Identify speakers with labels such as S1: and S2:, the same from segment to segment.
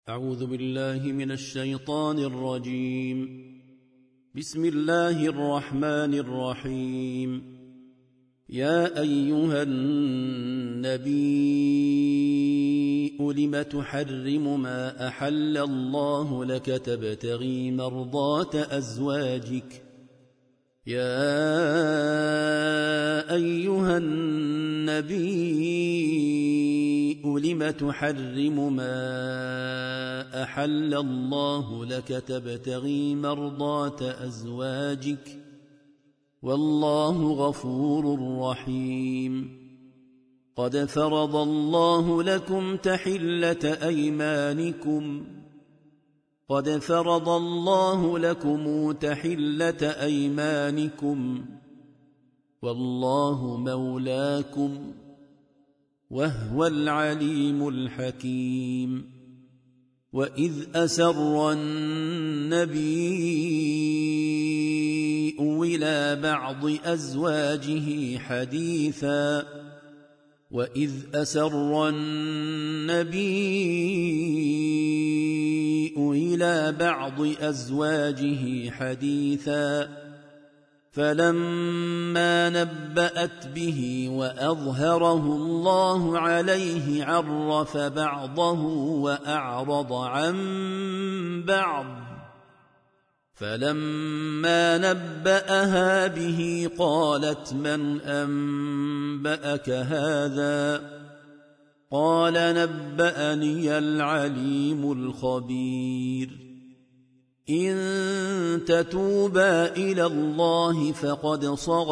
S1: أعوذ بالله من الشيطان الرجيم. بسم الله الرحمن الرحيم. يا أيها النبي لم تحرم ما أحل الله لك تبتغي مرضات أزواجك يا أيها النبي لم تحرم ما أحل الله لك تبتغي مرضات أزواجك والله غفور رحيم. قد فرض الله لكم تحلة أيمانكم والله مولاكم وهو العليم الحكيم. وإذ أسر النبي إلى بعض أزواجه حديثا فلما نبأت به وأظهره الله عليه عرف بعضه وأعرض عن بعض فلما نبأها به قالت من أنبأك هذا قال نبأني العليم الخبير. إن تتوبا إلى الله فقد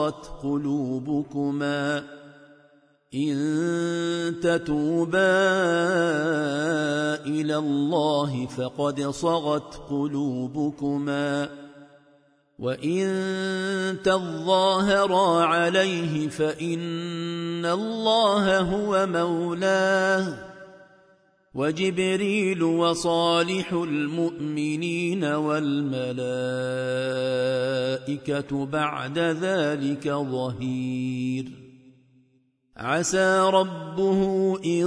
S1: صغت قلوبكما وإن تظاهرا عليه فإن الله هو مولاه وجبريل وصالح المؤمنين والملائكة بعد ذلك ظهير. عسى ربه إن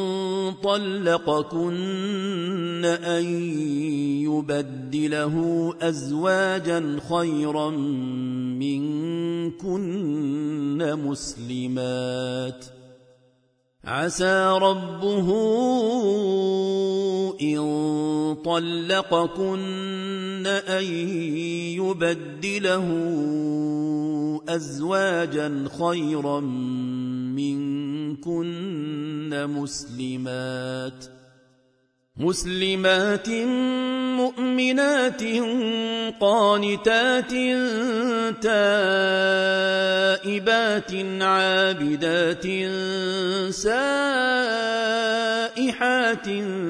S1: طلقكن أن يبدله أزواجا خيرا منكن مسلمات مسلمات مؤمنات قانتات تائبات عابدات سائحات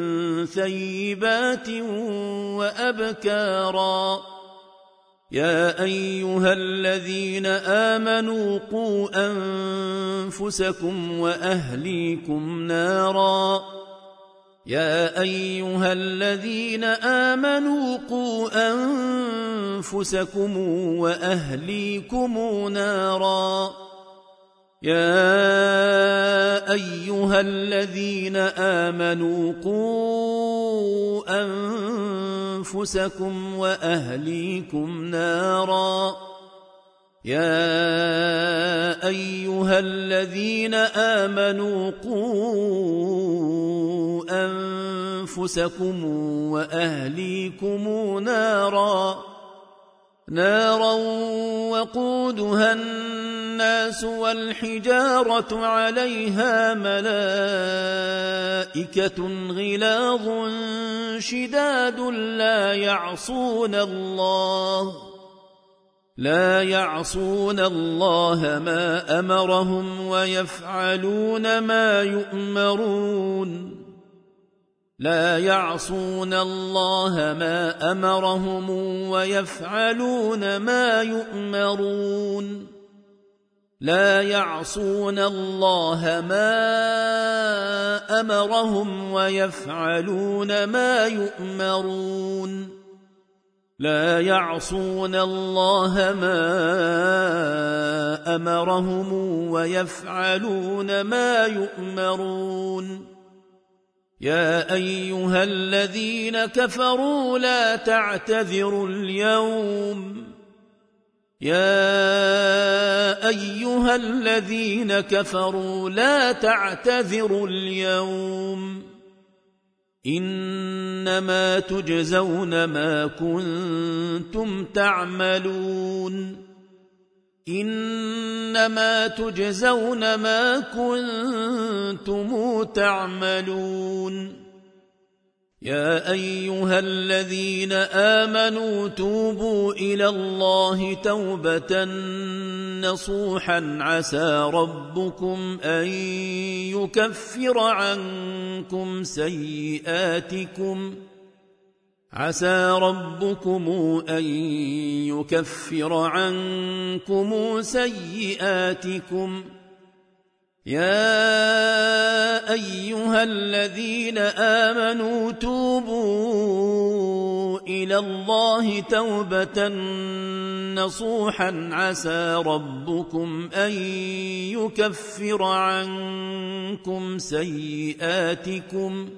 S1: ثيبات وأبكارا. يا أيها الذين آمنوا قوا أنفسكم وأهليكم نارا. نارا وقودها الناس والحجارة عليها ملائكة غلاظ شداد لا يعصون الله ما أمرهم ويفعلون ما يؤمرون يا أيها الذين كفروا لا تعتذروا اليوم يا أيها الذين كفروا لا تعتذروا اليوم إنما تجزون ما كنتم تعملون إنما تجزون ما كنتم تعملون يا أيها الذين آمنوا توبوا إلى الله توبة نصوحا عسى ربكم أن يكفر عنكم سيئاتكم يا أيها الذين آمنوا توبوا إلى الله توبة نصوحا عسى ربكم أن يكفر عنكم سيئاتكم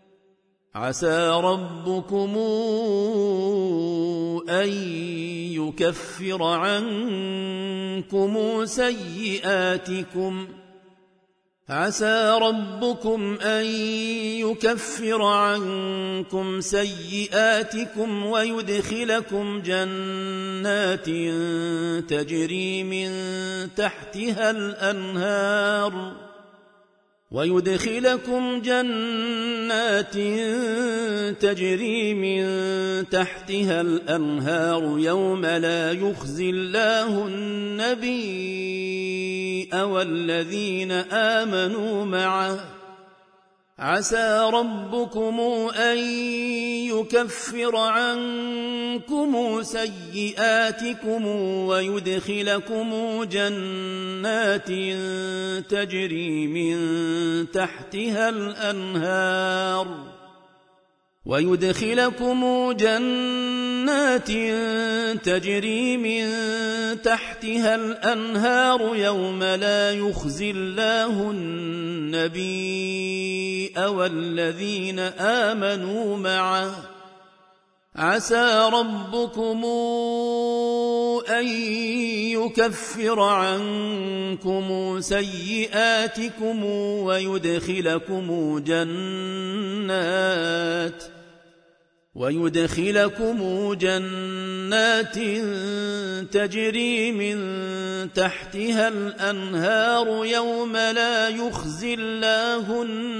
S1: عسى ربكم أن يكفر عنكم سيئاتكم ويدخلكم جنات تجري من تحتها الأنهار يوم لا يخزي الله النبي والذين آمنوا معه عسى ربكم أن يكفر عنكم سيئاتكم ويدخلكم جنات تجري من تحتها الأنهار يوم لا يخزي الله النبي والذين آمنوا معه عسى ربكم أن يكفر عنكم سيئاتكم ويدخلكم جنات تجري من تحتها الأنهار يوم لا يخزي الله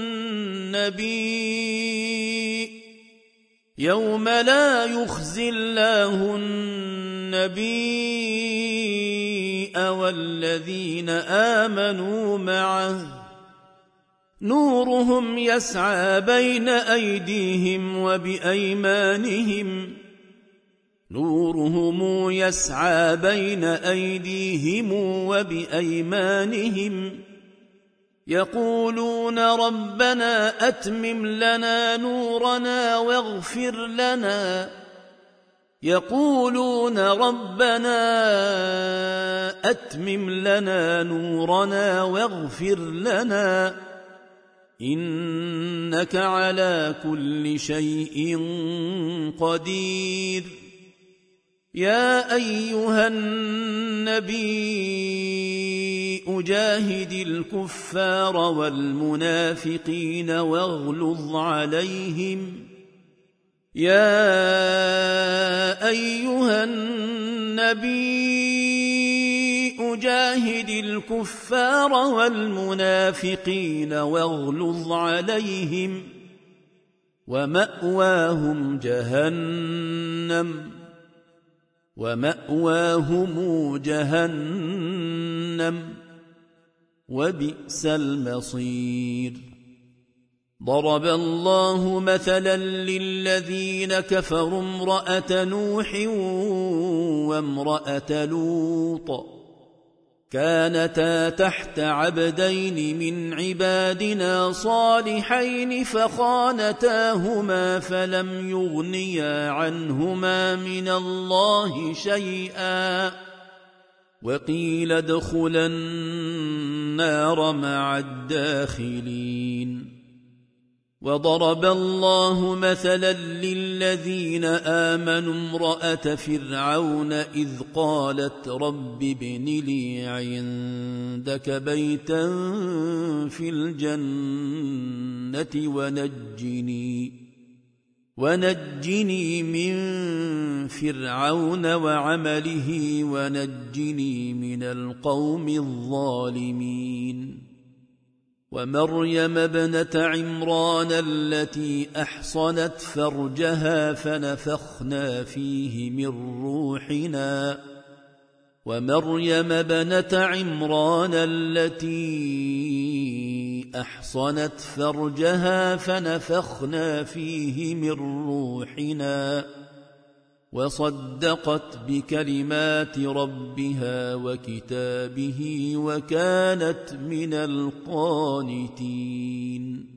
S1: النبي والذين آمنوا معه نورهم يسعى بين أيديهم وبأيمانهم يقولون ربنا أتمم لنا نورنا واغفر لنا إنك على كل شيء قدير يا أيها النبي أجاهد الكفار والمنافقين واغلظ عليهم ومأواهم جهنم وبئس المصير ضرب الله مثلا للذين كفروا امرأة نوح وامرأة لوط كانتا تحت عبدين من عبادنا صالحين فخانتاهما فلم يغنيا عنهما من الله شيئا وقيل ادخلا النار مع الداخلين وضرب الله مثلا للذين آمنوا امرأة فرعون إذ قالت رب ابن لي عندك بيتا في الجنة ونجني من فرعون وعمله ونجني من القوم الظالمين ومريم ابنة عمران التي أحصنت فرجها فنفخنا فيه من روحنا وصدقت بكلمات ربها وكتابه وكانت من القانتين